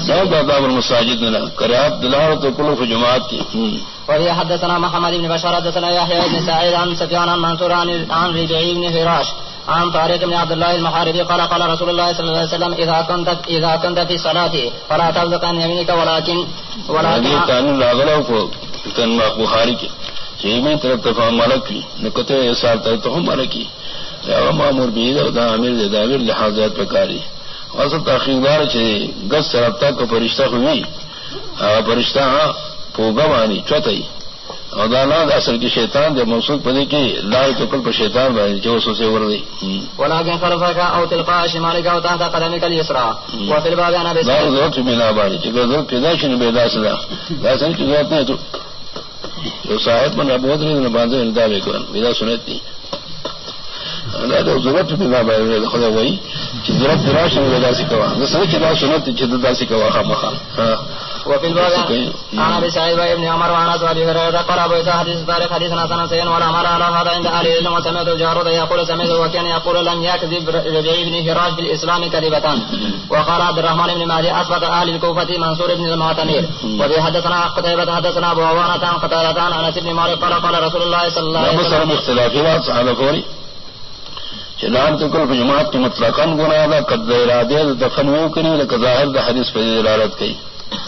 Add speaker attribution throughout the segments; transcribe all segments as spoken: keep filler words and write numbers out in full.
Speaker 1: المساجد
Speaker 2: باب المساجد نہ قرات دلال تو کلو جماعت کی.
Speaker 1: وهي حدثنا محمد بن بشار حدثنا يحيى بن سعيد عن سفيان عن منصور عن ربيعي بن فراش عن طارق بن عبد الله المحاربي قال قال رسول الله صلى الله عليه وسلم اذا كنت اذا كنت في الصلاه فلا تبصق عن يمينك ولكن ولكن
Speaker 2: كان لاغلو کو تن بخاری کی چیمیں طرف تفا ملک کی نکتے سال تک تو ملکی یا مامور بھی دا امیر دا امیر لحاظات پکاری اصل تاخیردار چھ گس رابطہ کو فرشتہ ہوئی فرشتہ پوگوانی چوتھائی اور داناد اصل کی شیطان جب موصول پدے کی لائے تو کل پر شیطان بھائی جو سو سے وردی
Speaker 1: ولكن خلفك او تلقاء شمالك او تحت قدمك اليسرى وفي الباب انا بس
Speaker 2: ضرورت بنا باری کہ ضرورت پیدا شنو بیدا صدا ویسے کی ضرورت نہیں تو جو صاحب من ابود نے باندھے اندا بے کون بیدا سنتی اللہ تو ضرورت بنا باری خدا وہی ضرورت دراشن بیدا سکوا نسل کی دا سنت جددا سکوا خامخ ہاں.
Speaker 1: وفي الباب عن ابي سعيد بن عمر وعن ابي هريره قال ابو اسحاق حديث طارق حديثنا حسن سين ولا مر على هذا عند اهل العلم وسمعت الجارود يقول سمعت وكان يقول لم يكذب ربيعي بن فراش بالاسلام كذبتان. وقال عبد الرحمن بن مهدي اثبت اهل الكوفه منصور بن المعتمر. وفي حدثنا قتيبة حدثنا ابو عوانة عن قتادة عن انس بن مالك قال قال رسول الله صلى الله عليه وسلم
Speaker 2: اختلافات صحابہ فوری چنان تو کل جماعت کی مطلقاً گناہ دا قد ارادے دفن وہ کری لکہ ظاہر دا حدیث پر دلالت کی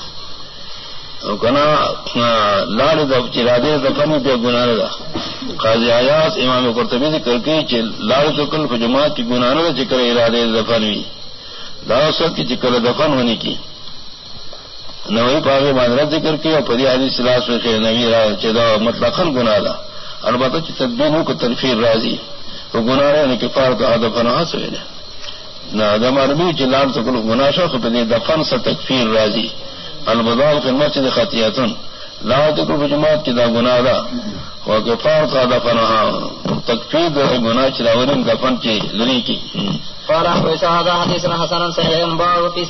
Speaker 2: کنا لال ارادے دفن پہ گناہ دا قاضی عیاض امام قرطبی ذکر کی کہ لال تو کل جماعت کی گناہ دا چکر ارادے دفن ہوئی داوسط کی چکر دفن ہونے کی نوی پاگے باندرت ذکر کی اور پری حدیث سلاس میں نوی چدا مطلقاً گناہ دا البتہ چی تدبین ہو کو تنفیر راضی تو گناہ رہے کفار تو دفن ہاتھ ہوئے نہ دم عربی جلال تو کل گناہ شو خپدی دفن سے تکفیر راضی البدال فی المسجد خطیئتن لا تکل جماعت کی دا گناہ دا وکفار کا دفنہا تکفیر دا گناہ چلاورن دفن کی لری کی
Speaker 1: قال ابو اسحاق حدیث حسن صحیح باب